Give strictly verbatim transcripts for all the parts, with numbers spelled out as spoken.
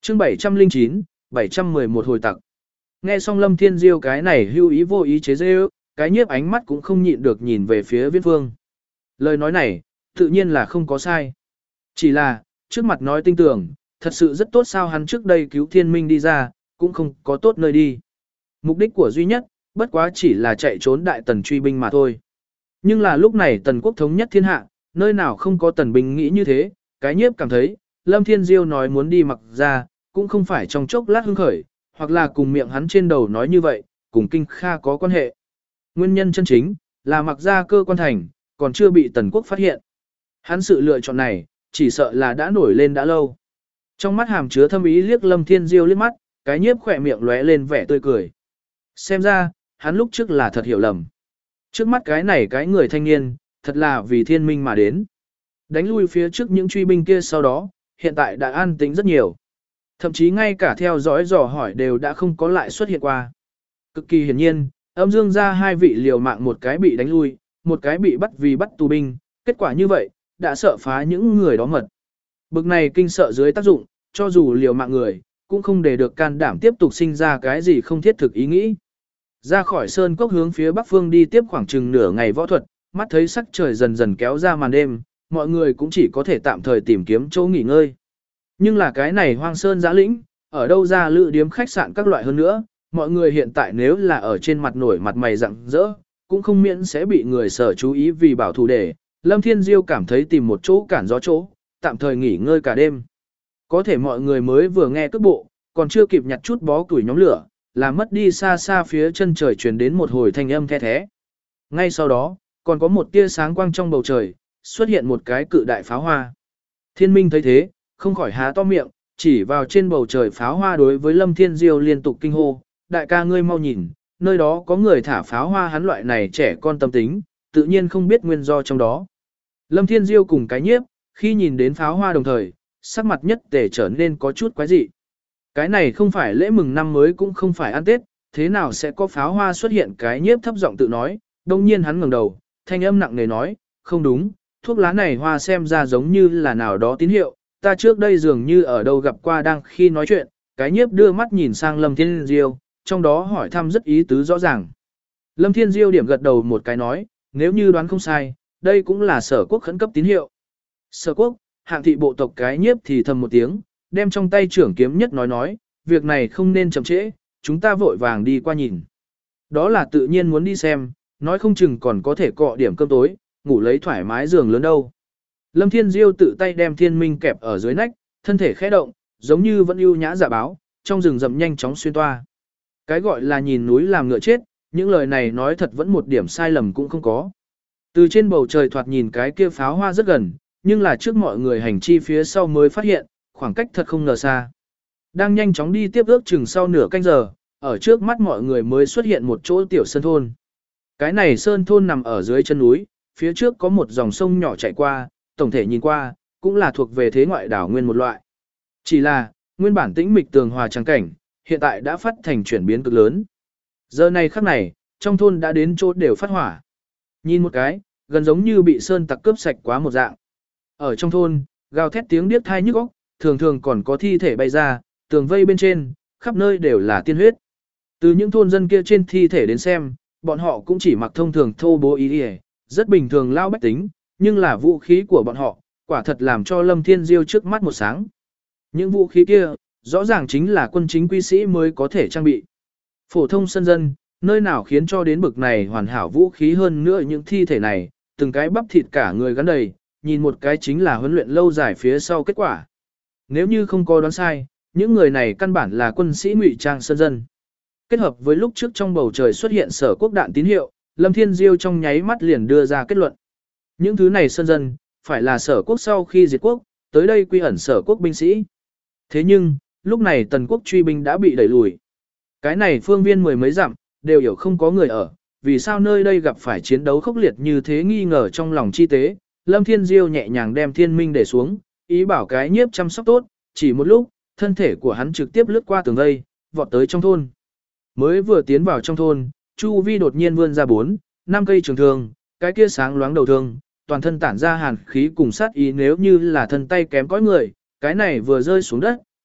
chương bảy trăm lẻ chín, bảy trăm mười một hồi tặc. Nghe xong Lâm Thiên Diêu cái này hưu ý vô ý chế dê ước, cái nhiếp ánh mắt cũng không nhịn được nhìn về phía Viễn Phương. Lời nói này, tự nhiên là không có sai. Chỉ là, trước mặt nói tinh tưởng, thật sự rất tốt sao hắn trước đây cứu thiên minh đi ra, cũng không có tốt nơi đi. Mục đích của duy nhất, bất quá chỉ là chạy trốn đại tần truy binh mà thôi. Nhưng là lúc này tần quốc thống nhất thiên hạ, nơi nào không có tần binh nghĩ như thế, cái nhiếp cảm thấy, Lâm Thiên Diêu nói muốn đi mặc ra, cũng không phải trong chốc lát hưng khởi, hoặc là cùng miệng hắn trên đầu nói như vậy, cùng kinh kha có quan hệ. Nguyên nhân chân chính, là mặc ra cơ quan thành, còn chưa bị tần quốc phát hiện. Hắn sự lựa chọn này, chỉ sợ là đã nổi lên đã lâu. Trong mắt hàm chứa thâm ý liếc Lâm Thiên Diêu liếc mắt, cái nhiếp khỏe miệng lóe lên vẻ tươi cười. Xem ra, hắn lúc trước là thật hiểu lầm. Trước mắt cái này cái người thanh niên, thật là vì thiên minh mà đến. Đánh lui phía trước những truy binh kia sau đó, hiện tại đã an tĩnh rất nhiều. Thậm chí ngay cả theo dõi dò hỏi đều đã không có lại xuất hiện qua. Cực kỳ hiển nhiên, âm dương ra hai vị liều mạng một cái bị đánh lui, một cái bị bắt vì bắt tù binh, kết quả như vậy, đã sợ phá những người đó mật. Bực này kinh sợ dưới tác dụng, cho dù liều mạng người, cũng không để được can đảm tiếp tục sinh ra cái gì không thiết thực ý nghĩ. Ra khỏi sơn cốc hướng phía bắc phương đi tiếp khoảng chừng nửa ngày võ thuật, mắt thấy sắc trời dần dần kéo ra màn đêm, mọi người cũng chỉ có thể tạm thời tìm kiếm chỗ nghỉ ngơi. Nhưng là cái này hoang sơn giã lĩnh, ở đâu ra lữ điếm khách sạn các loại hơn nữa, mọi người hiện tại nếu là ở trên mặt nổi mặt mày rạng rỡ, cũng không miễn sẽ bị người sở chú ý vì bảo thủ để. Lâm Thiên Diêu cảm thấy tìm một chỗ cản gió chỗ, tạm thời nghỉ ngơi cả đêm. Có thể mọi người mới vừa nghe cước bộ, còn chưa kịp nhặt chút bó củi nhóm lửa, là mất đi xa xa phía chân trời truyền đến một hồi thanh âm the thế. Ngay sau đó, còn có một tia sáng quang trong bầu trời, xuất hiện một cái cự đại pháo hoa. Thiên Minh thấy thế, không khỏi há to miệng, chỉ vào trên bầu trời pháo hoa đối với Lâm Thiên Diêu liên tục kinh hô, đại ca ngươi mau nhìn, nơi đó có người thả pháo hoa hắn loại này trẻ con tâm tính, tự nhiên không biết nguyên do trong đó. Lâm Thiên Diêu cùng cái nhiếp, khi nhìn đến pháo hoa đồng thời, sắc mặt nhất tề trở nên có chút quái dị. Cái này không phải lễ mừng năm mới cũng không phải ăn Tết, thế nào sẽ có pháo hoa xuất hiện cái nhiếp thấp giọng tự nói, đồng nhiên hắn ngẩng đầu, thanh âm nặng nề nói, không đúng, thuốc lá này hoa xem ra giống như là nào đó tín hiệu, ta trước đây dường như ở đâu gặp qua đang khi nói chuyện, cái nhiếp đưa mắt nhìn sang Lâm Thiên Diêu, trong đó hỏi thăm rất ý tứ rõ ràng. Lâm Thiên Diêu điểm gật đầu một cái nói, nếu như đoán không sai, đây cũng là sở quốc khẩn cấp tín hiệu. Sở quốc, hạng thị bộ tộc cái nhiếp thì thầm một tiếng, đem trong tay trưởng kiếm nhất nói nói, việc này không nên chậm trễ, chúng ta vội vàng đi qua nhìn. Đó là tự nhiên muốn đi xem, nói không chừng còn có thể cọ điểm cơm tối, ngủ lấy thoải mái giường lớn đâu. Lâm Thiên Diêu tự tay đem thiên minh kẹp ở dưới nách, thân thể khẽ động, giống như vẫn ưu nhã giả báo, trong rừng rậm nhanh chóng xuyên toa. Cái gọi là nhìn núi làm ngựa chết, những lời này nói thật vẫn một điểm sai lầm cũng không có. Từ trên bầu trời thoạt nhìn cái kia pháo hoa rất gần, nhưng là trước mọi người hành chi phía sau mới phát hiện, khoảng cách thật không ngờ xa. Đang nhanh chóng đi tiếp ước chừng sau nửa canh giờ, ở trước mắt mọi người mới xuất hiện một chỗ tiểu sơn thôn. Cái này sơn thôn nằm ở dưới chân núi, phía trước có một dòng sông nhỏ chảy qua, tổng thể nhìn qua, cũng là thuộc về thế ngoại đảo nguyên một loại. Chỉ là, nguyên bản tĩnh mịch tường hòa trắng cảnh, hiện tại đã phát thành chuyển biến cực lớn. Giờ này khắc này, trong thôn đã đến chỗ đều phát hỏa. Nhìn một cái, gần giống như bị sơn tặc cướp sạch quá một dạng. Ở trong thôn, gào thét tiếng điếc thai nhức óc, thường thường còn có thi thể bay ra, tường vây bên trên, khắp nơi đều là tiên huyết. Từ những thôn dân kia trên thi thể đến xem, bọn họ cũng chỉ mặc thông thường thô bố ý đi, rất bình thường lao bách tính, nhưng là vũ khí của bọn họ, quả thật làm cho Lâm Thiên Diêu trước mắt một sáng. Những vũ khí kia, rõ ràng chính là quân chính quy sĩ mới có thể trang bị. Phổ thông sân dân, nơi nào khiến cho đến bực này hoàn hảo vũ khí hơn nữa những thi thể này, từng cái bắp thịt cả người gắn đầy, nhìn một cái chính là huấn luyện lâu dài phía sau kết quả. Nếu như không có đoán sai, những người này căn bản là quân sĩ ngụy trang sân dân. Kết hợp với lúc trước trong bầu trời xuất hiện sở quốc đạn tín hiệu, Lâm Thiên Diêu trong nháy mắt liền đưa ra kết luận. Những thứ này sân dân, phải là sở quốc sau khi diệt quốc, tới đây quy ẩn sở quốc binh sĩ. Thế nhưng, lúc này tần quốc truy binh đã bị đẩy lùi. Cái này phương viên mười mấy dặm, đều hiểu không có người ở, vì sao nơi đây gặp phải chiến đấu khốc liệt như thế nghi ngờ trong lòng chi tế. Lâm Thiên Diêu nhẹ nhàng đem thiên minh để xuống, ý bảo cái nhiếp chăm sóc tốt, chỉ một lúc, thân thể của hắn trực tiếp lướt qua tường vây, vọt tới trong thôn. Mới vừa tiến vào trong thôn, chu vi đột nhiên vươn ra bốn, năm cây trường thương, cái kia sáng loáng đầu thương, toàn thân tản ra hàn khí cùng sát ý nếu như là thân tay kém cỏi người, cái này vừa rơi xuống đất,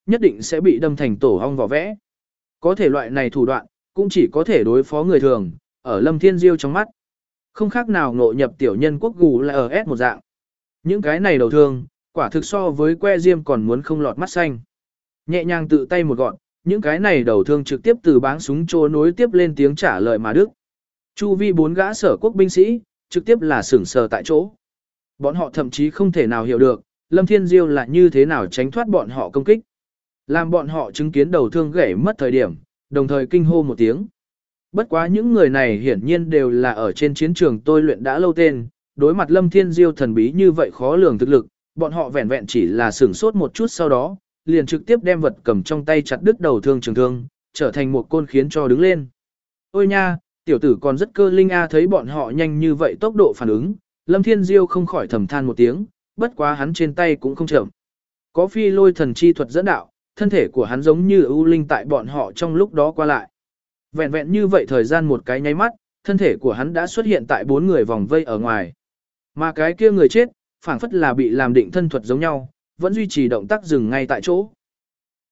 nhất định sẽ bị đâm thành tổ ong vỏ vẽ. Có thể loại này thủ đoạn, cũng chỉ có thể đối phó người thường, ở Lâm Thiên Diêu trong mắt. Không khác nào ngộ nhập tiểu nhân quốc gù là ở S một dạng. Những cái này đầu thương, quả thực so với que diêm còn muốn không lọt mắt xanh. Nhẹ nhàng tự tay một gọn, những cái này đầu thương trực tiếp từ báng súng trô nối tiếp lên tiếng trả lời mà đức. Chu vi bốn gã sở quốc binh sĩ, trực tiếp là sửng sờ tại chỗ. Bọn họ thậm chí không thể nào hiểu được, Lâm Thiên Diêu là như thế nào tránh thoát bọn họ công kích. Làm bọn họ chứng kiến đầu thương gãy mất thời điểm, đồng thời kinh hô một tiếng. Bất quá những người này hiển nhiên đều là ở trên chiến trường tôi luyện đã lâu tên, đối mặt Lâm Thiên Diêu thần bí như vậy khó lường thực lực, bọn họ vẹn vẹn chỉ là sửng sốt một chút sau đó, liền trực tiếp đem vật cầm trong tay chặt đứt đầu thương trường thương, trở thành một côn khiến cho đứng lên. Ôi nha, tiểu tử còn rất cơ linh a, thấy bọn họ nhanh như vậy tốc độ phản ứng, Lâm Thiên Diêu không khỏi thầm than một tiếng, bất quá hắn trên tay cũng không chậm. Có phi lôi thần chi thuật dẫn đạo, thân thể của hắn giống như ưu linh tại bọn họ trong lúc đó qua lại. Vẹn vẹn như vậy thời gian một cái nháy mắt, thân thể của hắn đã xuất hiện tại bốn người vòng vây ở ngoài. Mà cái kia người chết, phảng phất là bị làm định thân thuật giống nhau, vẫn duy trì động tác dừng ngay tại chỗ.